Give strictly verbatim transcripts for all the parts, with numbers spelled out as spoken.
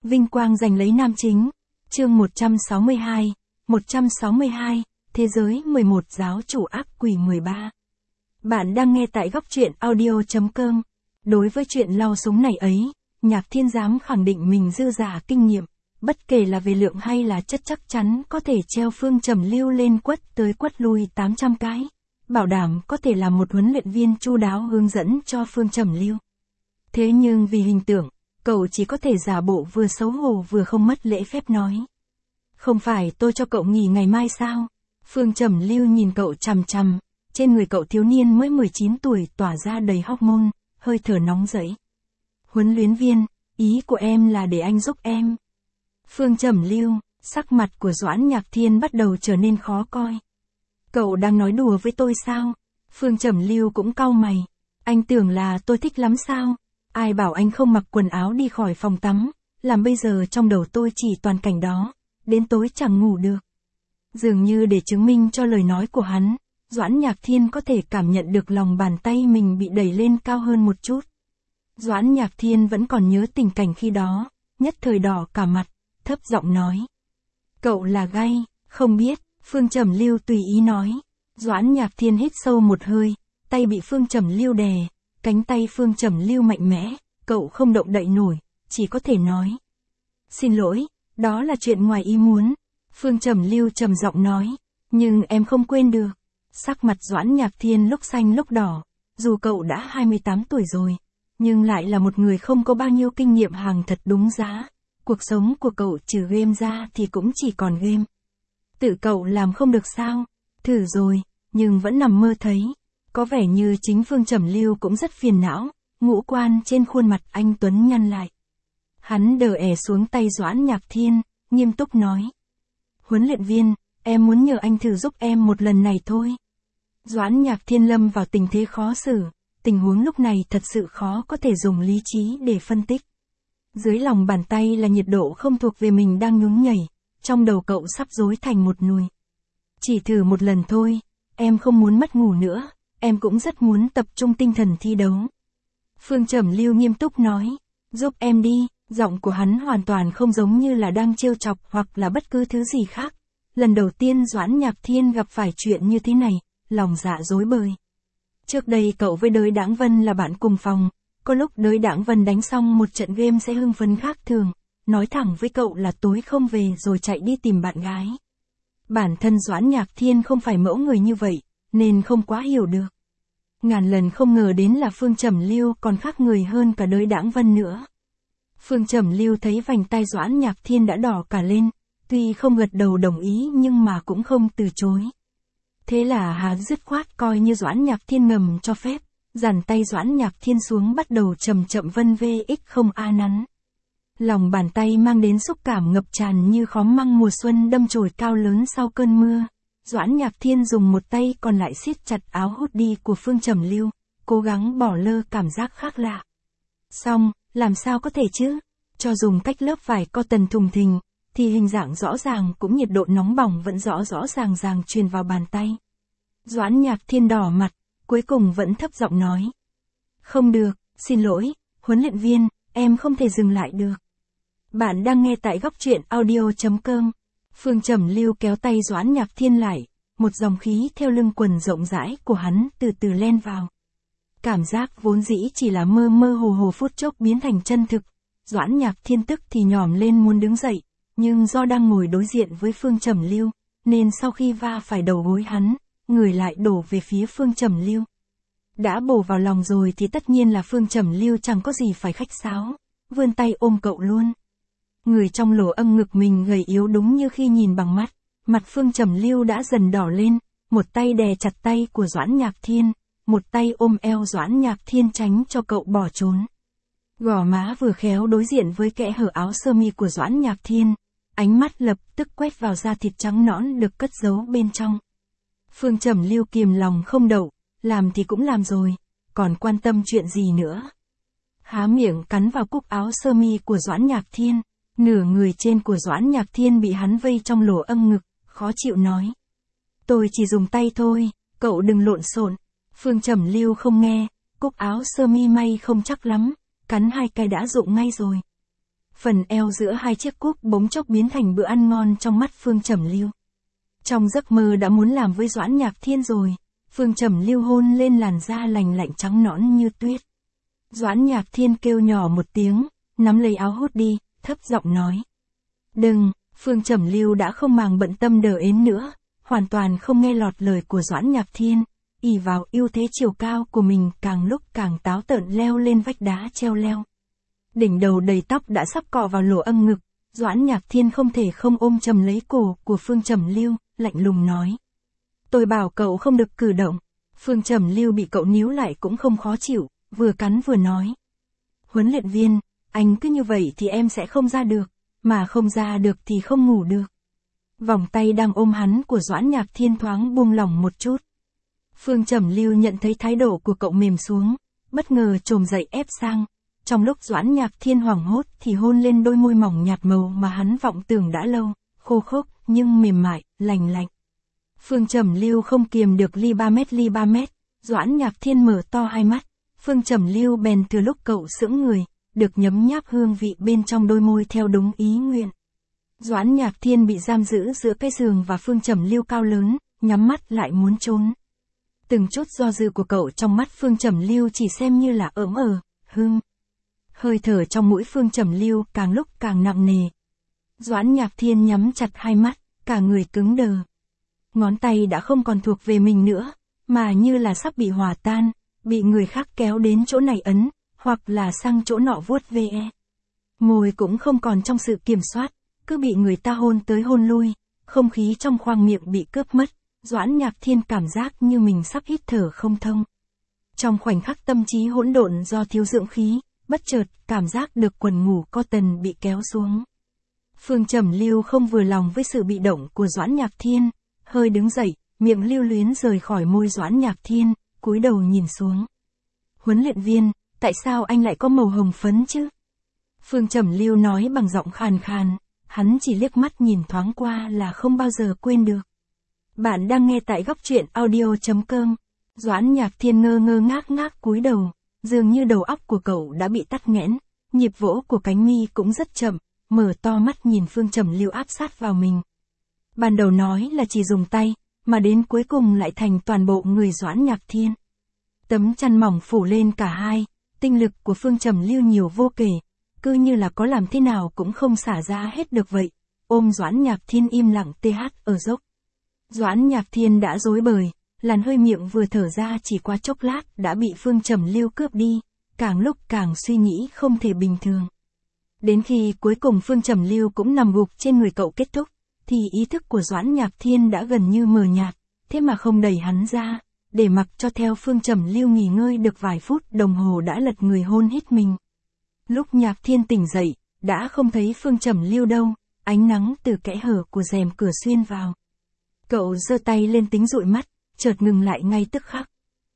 Vinh quang giành lấy nam chính. Chương một trăm sáu mươi hai. một trăm sáu mươi hai. Thế giới mười một giáo chủ ác quỷ mười ba. Bạn đang nghe tại góc truyện audio chấm com. Đối với chuyện lau súng này ấy, Nhạc Thiên dám khẳng định mình dư giả kinh nghiệm, bất kể là về lượng hay là chất chắc chắn có thể treo Phương Trầm Lưu lên quất tới quất lui tám trăm cái, bảo đảm có thể là một huấn luyện viên chu đáo hướng dẫn cho Phương Trầm Lưu. Thế nhưng vì hình tượng, cậu chỉ có thể giả bộ vừa xấu hổ vừa không mất lễ phép nói. Không phải tôi cho cậu nghỉ ngày mai sao? Phương Trầm Lưu nhìn cậu chằm chằm, trên người cậu thiếu niên mới mười chín tuổi tỏa ra đầy hormone, hơi thở nóng rẫy. Huấn luyện viên, ý của em là để anh giúp em. Phương Trầm Lưu, sắc mặt của Doãn Nhạc Thiên bắt đầu trở nên khó coi. Cậu đang nói đùa với tôi sao? Phương Trầm Lưu cũng cau mày. Anh tưởng là tôi thích lắm sao? Ai bảo anh không mặc quần áo đi khỏi phòng tắm, làm bây giờ trong đầu tôi chỉ toàn cảnh đó, đến tối chẳng ngủ được. Dường như để chứng minh cho lời nói của hắn, Doãn Nhạc Thiên có thể cảm nhận được lòng bàn tay mình bị đẩy lên cao hơn một chút. Doãn Nhạc Thiên vẫn còn nhớ tình cảnh khi đó, nhất thời đỏ cả mặt, thấp giọng nói. Cậu là gay, không biết, Phương Trầm Lưu tùy ý nói. Doãn Nhạc Thiên hít sâu một hơi, tay bị Phương Trầm Lưu đè, cánh tay Phương Trầm Lưu mạnh mẽ, cậu không động đậy nổi, chỉ có thể nói. Xin lỗi, đó là chuyện ngoài ý muốn. Phương Trầm Lưu trầm giọng nói, nhưng em không quên được. Sắc mặt Doãn Nhạc Thiên lúc xanh lúc đỏ, dù cậu đã hai mươi tám tuổi rồi, nhưng lại là một người không có bao nhiêu kinh nghiệm hàng thật đúng giá. Cuộc sống của cậu trừ game ra thì cũng chỉ còn game. Tự cậu làm không được sao? Thử rồi, nhưng vẫn nằm mơ thấy. Có vẻ như chính Phương Trầm Lưu cũng rất phiền não, ngũ quan trên khuôn mặt anh tuấn nhăn lại. Hắn đờ ẻ xuống tay Doãn Nhạc Thiên, nghiêm túc nói. Huấn luyện viên, em muốn nhờ anh thử giúp em một lần này thôi. Doãn Nhạc Thiên lâm vào tình thế khó xử, tình huống lúc này thật sự khó có thể dùng lý trí để phân tích. Dưới lòng bàn tay là nhiệt độ không thuộc về mình đang nhún nhảy, trong đầu cậu sắp rối thành một nùi. Chỉ thử một lần thôi, em không muốn mất ngủ nữa, em cũng rất muốn tập trung tinh thần thi đấu. Phương Trầm Lưu nghiêm túc nói, giúp em đi, giọng của hắn hoàn toàn không giống như là đang trêu chọc hoặc là bất cứ thứ gì khác. Lần đầu tiên Doãn Nhạc Thiên gặp phải chuyện như thế này, lòng dạ rối bời. Trước đây cậu với Đới Đãng Vân là bạn cùng phòng, có lúc Đới Đãng Vân đánh xong một trận game sẽ hưng phấn khác thường, nói thẳng với cậu là tối không về rồi chạy đi tìm bạn gái. Bản thân Doãn Nhạc Thiên không phải mẫu người như vậy, nên không quá hiểu được. Ngàn lần không ngờ đến là Phương Trầm Lưu còn khác người hơn cả Đới Đãng Vân nữa. Phương Trầm Lưu thấy vành tay Doãn Nhạc Thiên đã đỏ cả lên, tuy không gật đầu đồng ý nhưng mà cũng không từ chối. Thế là hắn dứt khoát coi như Doãn Nhạc Thiên ngầm cho phép, dàn tay Doãn Nhạc Thiên xuống bắt đầu chậm chậm vân vê ích không a nắn. Lòng bàn tay mang đến xúc cảm ngập tràn như khóm măng mùa xuân đâm chồi cao lớn sau cơn mưa. Doãn Nhạc Thiên dùng một tay còn lại siết chặt áo hoodie của Phương Trầm Lưu, cố gắng bỏ lơ cảm giác khác lạ. Xong, làm sao có thể chứ? Cho dùng cách lớp vải cotton thùng thình, thì hình dạng rõ ràng cũng nhiệt độ nóng bỏng vẫn rõ rõ ràng ràng truyền vào bàn tay. Doãn Nhạc Thiên đỏ mặt, cuối cùng vẫn thấp giọng nói. Không được, xin lỗi, huấn luyện viên, em không thể dừng lại được. Bạn đang nghe tại góc truyện audio chấm com. Phương Trầm Lưu kéo tay Doãn Nhạc Thiên lại, một dòng khí theo lưng quần rộng rãi của hắn từ từ len vào. Cảm giác vốn dĩ chỉ là mơ mơ hồ hồ phút chốc biến thành chân thực. Doãn Nhạc Thiên tức thì nhòm lên muốn đứng dậy, nhưng do đang ngồi đối diện với Phương Trầm Lưu, nên sau khi va phải đầu gối hắn, người lại đổ về phía Phương Trầm Lưu. Đã bổ vào lòng rồi thì tất nhiên là Phương Trầm Lưu chẳng có gì phải khách sáo, vươn tay ôm cậu luôn. Người trong lỗ âng ngực mình gầy yếu đúng như khi nhìn bằng mắt, mặt Phương Trầm Lưu đã dần đỏ lên, một tay đè chặt tay của Doãn Nhạc Thiên, một tay ôm eo Doãn Nhạc Thiên tránh cho cậu bỏ trốn. Gò má vừa khéo đối diện với kẽ hở áo sơ mi của Doãn Nhạc Thiên, ánh mắt lập tức quét vào da thịt trắng nõn được cất giấu bên trong. Phương Trầm Lưu kiềm lòng không đậu, làm thì cũng làm rồi, còn quan tâm chuyện gì nữa. Há miệng cắn vào cúc áo sơ mi của Doãn Nhạc Thiên, nửa người trên của Doãn Nhạc Thiên bị hắn vây trong lỗ âng ngực, khó chịu nói. Tôi chỉ dùng tay thôi, cậu đừng lộn xộn. Phương Trầm Lưu không nghe, cúc áo sơ mi may không chắc lắm, cắn hai cái đã rụng ngay rồi. phần eo giữa hai chiếc cúc bỗng chốc biến thành bữa ăn ngon trong mắt Phương Trầm Lưu. Trong giấc mơ đã muốn làm với Doãn Nhạc Thiên rồi, Phương Trầm Lưu hôn lên làn da lành lạnh trắng nõn như tuyết. Doãn Nhạc Thiên kêu nhỏ một tiếng, nắm lấy áo hút đi, thấp giọng nói. Đừng, Phương Trầm Lưu đã không màng bận tâm đờ ến nữa, hoàn toàn không nghe lọt lời của Doãn Nhạc Thiên, ỷ vào ưu thế chiều cao của mình càng lúc càng táo tợn leo lên vách đá treo leo. Đỉnh đầu đầy tóc đã sắp cọ vào lỗ âm ngực, Doãn Nhạc Thiên không thể không ôm chầm lấy cổ của Phương Trầm Lưu, lạnh lùng nói. Tôi bảo cậu không được cử động. Phương Trầm Lưu bị cậu níu lại cũng không khó chịu, vừa cắn vừa nói. Huấn luyện viên, anh cứ như vậy thì em sẽ không ra được, mà không ra được thì không ngủ được. Vòng tay đang ôm hắn của Doãn Nhạc Thiên thoáng buông lỏng một chút. Phương Trầm Lưu nhận thấy thái độ của cậu mềm xuống, bất ngờ trồm dậy ép sang. Trong lúc Doãn Nhạc Thiên hoảng hốt thì hôn lên đôi môi mỏng nhạt màu mà hắn vọng tưởng đã lâu, khô khốc, nhưng mềm mại, lành lạnh. Phương Trầm Lưu không kiềm được ly ba mét ly ba mét, Doãn Nhạc Thiên mở to hai mắt, Phương Trầm Lưu bèn từ lúc cậu sững người, được nhấm nháp hương vị bên trong đôi môi theo đúng ý nguyện. Doãn Nhạc Thiên bị giam giữ giữa cái giường và Phương Trầm Lưu cao lớn, nhắm mắt lại muốn trốn. Từng chút do dự của cậu trong mắt Phương Trầm Lưu chỉ xem như là ỡm ờ, hưng. Hơi thở trong mũi Phương Trầm Lưu càng lúc càng nặng nề. Doãn Nhạc Thiên nhắm chặt hai mắt, cả người cứng đờ. Ngón tay đã không còn thuộc về mình nữa, mà như là sắp bị hòa tan, bị người khác kéo đến chỗ này ấn, hoặc là sang chỗ nọ vuốt ve. Môi cũng không còn trong sự kiểm soát, cứ bị người ta hôn tới hôn lui, không khí trong khoang miệng bị cướp mất, Doãn Nhạc Thiên cảm giác như mình sắp hít thở không thông. Trong khoảnh khắc tâm trí hỗn độn do thiếu dưỡng khí, bất chợt cảm giác được quần ngủ co tần bị kéo xuống. Phương Trầm Lưu không vừa lòng với sự bị động của Doãn Nhạc Thiên, hơi đứng dậy, miệng lưu luyến rời khỏi môi Doãn Nhạc Thiên, cúi đầu nhìn xuống. Huấn luyện viên, tại sao anh lại có màu hồng phấn chứ? Phương Trầm Lưu nói bằng giọng khàn khàn, hắn chỉ liếc mắt nhìn thoáng qua là không bao giờ quên được. Bạn đang nghe tại góc truyện audio chấm com. Doãn Nhạc Thiên ngơ ngơ ngác ngác cúi đầu, dường như đầu óc của cậu đã bị tắc nghẽn, nhịp vỗ của cánh mi cũng rất chậm, mở to mắt nhìn Phương Trầm Lưu áp sát vào mình. Ban đầu nói là chỉ dùng tay, mà đến cuối cùng lại thành toàn bộ người Doãn Nhạc Thiên. Tấm chăn mỏng phủ lên cả hai, tinh lực của Phương Trầm Lưu nhiều vô kể, cứ như là có làm thế nào cũng không xả ra hết được vậy, ôm Doãn Nhạc Thiên im lặng tê hát ở dốc. Doãn Nhạc Thiên đã rối bời, làn hơi miệng vừa thở ra chỉ qua chốc lát đã bị Phương Trầm Lưu cướp đi, càng lúc càng suy nghĩ không thể bình thường. Đến khi cuối cùng Phương Trầm Lưu cũng nằm gục trên người cậu kết thúc, thì ý thức của Doãn Nhạc Thiên đã gần như mờ nhạt, thế mà không đẩy hắn ra, để mặc cho theo Phương Trầm Lưu nghỉ ngơi được vài phút đồng hồ đã lật người hôn hít mình. Lúc Nhạc Thiên tỉnh dậy, đã không thấy Phương Trầm Lưu đâu, ánh nắng từ kẽ hở của rèm cửa xuyên vào. Cậu giơ tay lên tính dụi mắt, chợt ngừng lại ngay tức khắc.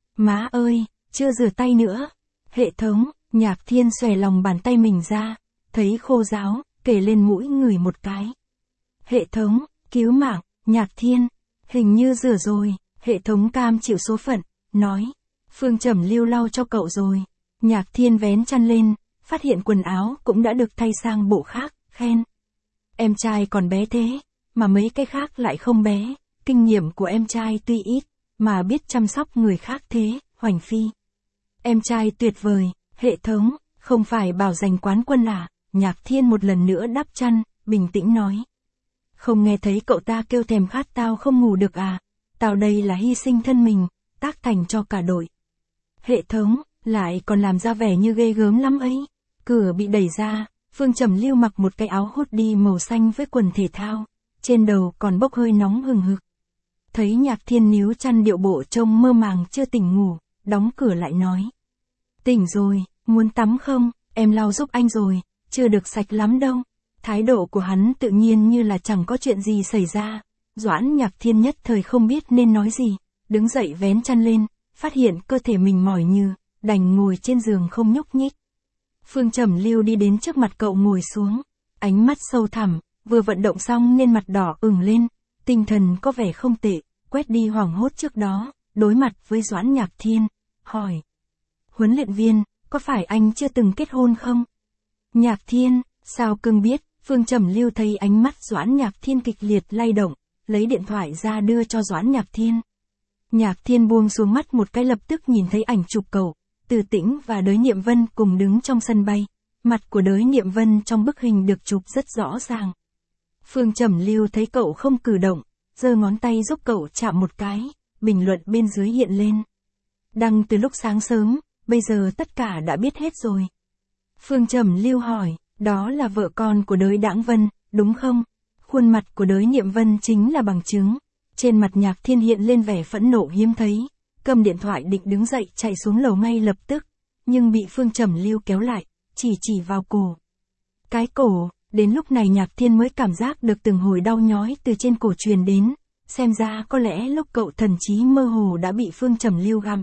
Má ơi, chưa rửa tay nữa. Hệ thống, Nhạc Thiên xòe lòng bàn tay mình ra, thấy khô ráo, kề lên mũi người một cái. Hệ thống, cứu mạng, Nhạc Thiên, hình như rửa rồi, hệ thống cam chịu số phận, nói. Phương Trầm Lưu lau cho cậu rồi. Nhạc Thiên vén chăn lên, phát hiện quần áo cũng đã được thay sang bộ khác, khen. Em trai còn bé thế, mà mấy cái khác lại không bé, kinh nghiệm của em trai tuy ít, mà biết chăm sóc người khác thế, Hoành Phi. Em trai tuyệt vời, hệ thống, không phải bảo giành quán quân à? Nhạc Thiên một lần nữa đắp chăn, bình tĩnh nói. Không nghe thấy cậu ta kêu thèm khát tao không ngủ được à? Tao đây là hy sinh thân mình, tác thành cho cả đội. Hệ thống, lại còn làm ra vẻ như ghê gớm lắm ấy. Cửa bị đẩy ra, Phương Trầm Lưu mặc một cái áo hoodie màu xanh với quần thể thao, trên đầu còn bốc hơi nóng hừng hực. Thấy Nhạc Thiên níu chăn điệu bộ trông mơ màng chưa tỉnh ngủ, đóng cửa lại nói. Tỉnh rồi, muốn tắm không? Em lau giúp anh rồi, chưa được sạch lắm đâu. Thái độ của hắn tự nhiên như là chẳng có chuyện gì xảy ra. Doãn Nhạc Thiên nhất thời không biết nên nói gì, đứng dậy vén chăn lên, phát hiện cơ thể mình mỏi như, đành ngồi trên giường không nhúc nhích. Phương Trầm Lưu đi đến trước mặt cậu ngồi xuống, ánh mắt sâu thẳm, vừa vận động xong nên mặt đỏ ửng lên, tinh thần có vẻ không tệ, quét đi hoảng hốt trước đó, đối mặt với Doãn Nhạc Thiên, hỏi. Huấn luyện viên, có phải anh chưa từng kết hôn không? Nhạc Thiên, Sao cưng biết? Phương Trầm Lưu thấy ánh mắt Doãn Nhạc Thiên kịch liệt lay động, lấy điện thoại ra đưa cho Doãn Nhạc Thiên. Nhạc Thiên buông xuống mắt một cái, lập tức nhìn thấy ảnh chụp cậu, Từ Tĩnh và Đới Niệm Vân cùng đứng trong sân bay. Mặt của Đới Niệm Vân trong bức hình được chụp rất rõ ràng. Phương Trầm Lưu thấy cậu không cử động, giơ ngón tay giúp cậu chạm một cái, bình luận bên dưới hiện lên. Đăng từ lúc sáng sớm, bây giờ tất cả đã biết hết rồi. Phương Trầm Lưu hỏi, đó là vợ con của Đới Đãng Vân, đúng không? Khuôn mặt của Đới Niệm Vân chính là bằng chứng. Trên mặt Nhạc Thiên hiện lên vẻ phẫn nộ hiếm thấy, cầm điện thoại định đứng dậy chạy xuống lầu ngay lập tức, nhưng bị Phương Trầm Lưu kéo lại, chỉ chỉ vào cổ. Cái cổ, đến lúc này Nhạc Thiên mới cảm giác được từng hồi đau nhói từ trên cổ truyền đến, xem ra có lẽ lúc cậu thần trí mơ hồ đã bị Phương Trầm Lưu gặm.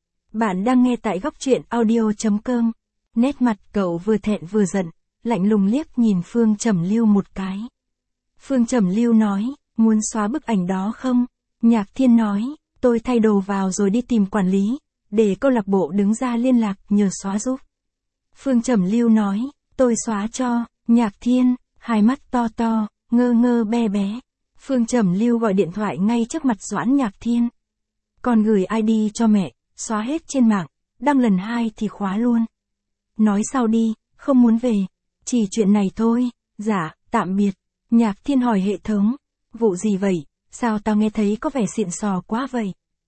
Bạn đang nghe tại góc truyện audio chấm com. Nét mặt cậu vừa thẹn vừa giận, lạnh lùng liếc nhìn Phương Trầm Lưu một cái. Phương Trầm Lưu nói, muốn xóa bức ảnh đó không? Nhạc Thiên nói, tôi thay đồ vào rồi đi tìm quản lý, để câu lạc bộ đứng ra liên lạc nhờ xóa giúp. Phương Trầm Lưu nói, tôi xóa cho. Nhạc Thiên, hai mắt to to, ngơ ngơ be bé. Phương Trầm Lưu gọi điện thoại ngay trước mặt Doãn Nhạc Thiên. Còn gửi i đê cho mẹ, xóa hết trên mạng, đăng lần hai thì khóa luôn. Nói sau đi, không muốn về. Chỉ chuyện này thôi. Dạ, tạm biệt. Nhạc Thiên hỏi hệ thống, vụ gì vậy, sao tao nghe thấy có vẻ xịn sò quá vậy?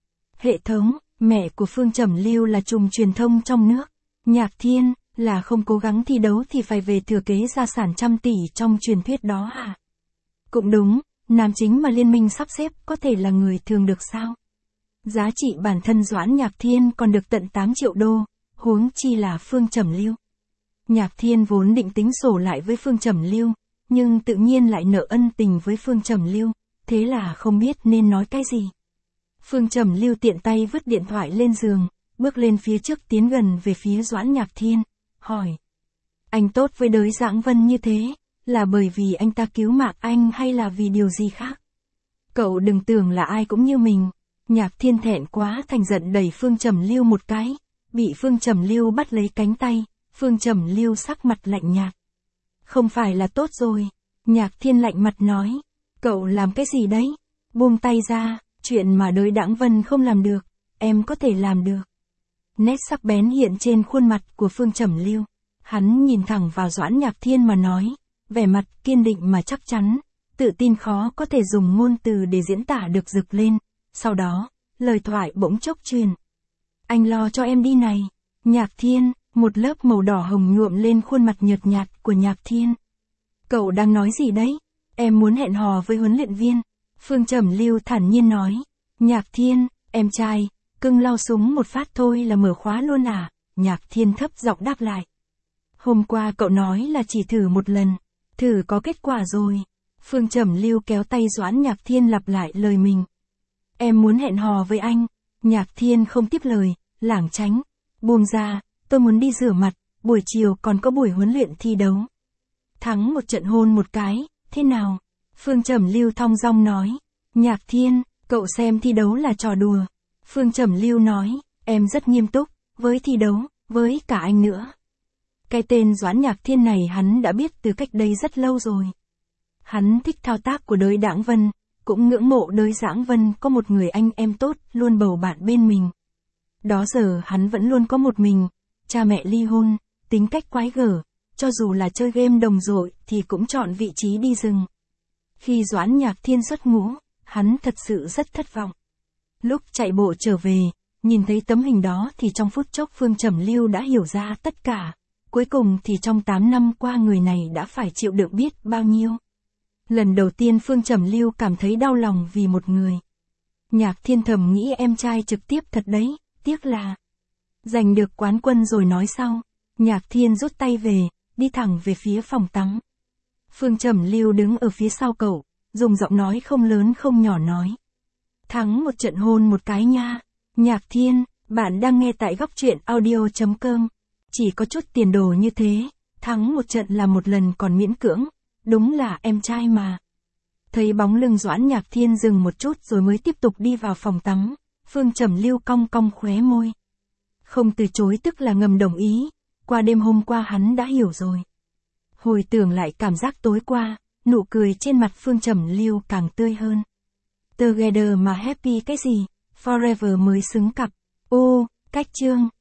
Hệ thống, mẹ của Phương Trầm Lưu là trùm truyền thông trong nước. Nhạc Thiên, là không cố gắng thi đấu thì phải về thừa kế gia sản trăm tỷ trong truyền thuyết đó à? Cũng đúng, nam chính mà liên minh sắp xếp có thể là người thường được sao? Giá trị bản thân Doãn Nhạc Thiên còn được tận tám triệu đô, huống chi là Phương Trầm Lưu. Nhạc Thiên vốn định tính sổ lại với Phương Trầm Lưu, nhưng tự nhiên lại nợ ân tình với Phương Trầm Lưu, thế là không biết nên nói cái gì. Phương Trầm Lưu tiện tay vứt điện thoại lên giường, bước lên phía trước tiến gần về phía Doãn Nhạc Thiên, hỏi. Anh tốt với Đới Dãng Vân như thế, là bởi vì anh ta cứu mạng anh hay là vì điều gì khác? Cậu đừng tưởng là ai cũng như mình. Nhạc Thiên thẹn quá thành giận đẩy Phương Trầm Lưu một cái, bị Phương Trầm Lưu bắt lấy cánh tay, Phương Trầm Lưu sắc mặt lạnh nhạt. Không phải là tốt rồi. Nhạc Thiên lạnh mặt nói. Cậu làm cái gì đấy? Buông tay ra, chuyện mà Đới Đãng Vân không làm được, em có thể làm được. Nét sắc bén hiện trên khuôn mặt của Phương Trầm Lưu. Hắn nhìn thẳng vào Doãn Nhạc Thiên mà nói, vẻ mặt kiên định mà chắc chắn, tự tin khó có thể dùng ngôn từ để diễn tả được rực lên. Sau đó, lời thoại bỗng chốc truyền. Anh lo cho em đi này. Nhạc Thiên, một lớp màu đỏ hồng nhuộm lên khuôn mặt nhợt nhạt của Nhạc Thiên. Cậu đang nói gì đấy? Em muốn hẹn hò với huấn luyện viên. Phương Trầm Lưu thản nhiên nói. Nhạc Thiên, em trai, cưng lau súng một phát thôi là mở khóa luôn à? Nhạc Thiên thấp giọng đáp lại. Hôm qua cậu nói là chỉ thử một lần, thử có kết quả rồi. Phương Trầm Lưu kéo tay Doãn Nhạc Thiên lặp lại lời mình. Em muốn hẹn hò với anh. Nhạc Thiên không tiếp lời, lảng tránh. Buông ra, tôi muốn đi rửa mặt, buổi chiều còn có buổi huấn luyện thi đấu. Thắng một trận hôn một cái, thế nào? Phương Trầm Lưu thong dong nói. Nhạc Thiên, cậu xem thi đấu là trò đùa. Phương Trầm Lưu nói, em rất nghiêm túc, với thi đấu, với cả anh nữa. Cái tên Doãn Nhạc Thiên này hắn đã biết từ cách đây rất lâu rồi. Hắn thích thao tác của Đới Đãng Vân, cũng ngưỡng mộ Đới Dãng Vân có một người anh em tốt, luôn bầu bạn bên mình. Đó giờ hắn vẫn luôn có một mình, cha mẹ ly hôn, tính cách quái gở, cho dù là chơi game đồng đội thì cũng chọn vị trí đi rừng. Khi Doãn Nhạc Thiên xuất ngũ, hắn thật sự rất thất vọng. Lúc chạy bộ trở về, nhìn thấy tấm hình đó thì trong phút chốc Phương Trầm Lưu đã hiểu ra tất cả. Cuối cùng thì trong tám năm qua người này đã phải chịu đựng biết bao nhiêu. Lần đầu tiên Phương Trầm Lưu cảm thấy đau lòng vì một người. Nhạc Thiên thầm nghĩ em trai trực tiếp thật đấy, tiếc là giành được quán quân rồi nói sau. Nhạc Thiên rút tay về, đi thẳng về phía phòng tắm. Phương Trầm Lưu đứng ở phía sau cậu, dùng giọng nói không lớn không nhỏ nói. Thắng một trận hôn một cái nha. Nhạc Thiên, bạn đang nghe tại góc truyện audio chấm com. Chỉ có chút tiền đồ như thế, thắng một trận là một lần còn miễn cưỡng, đúng là em trai mà. Thấy bóng lưng Doãn Nhạc Thiên dừng một chút rồi mới tiếp tục đi vào phòng tắm, Phương Trầm Lưu cong cong khóe môi. Không từ chối tức là ngầm đồng ý, qua đêm hôm qua hắn đã hiểu rồi. Hồi tưởng lại cảm giác tối qua, nụ cười trên mặt Phương Trầm Lưu càng tươi hơn. Together mà happy cái gì, forever mới xứng cặp. Ô, cách chương.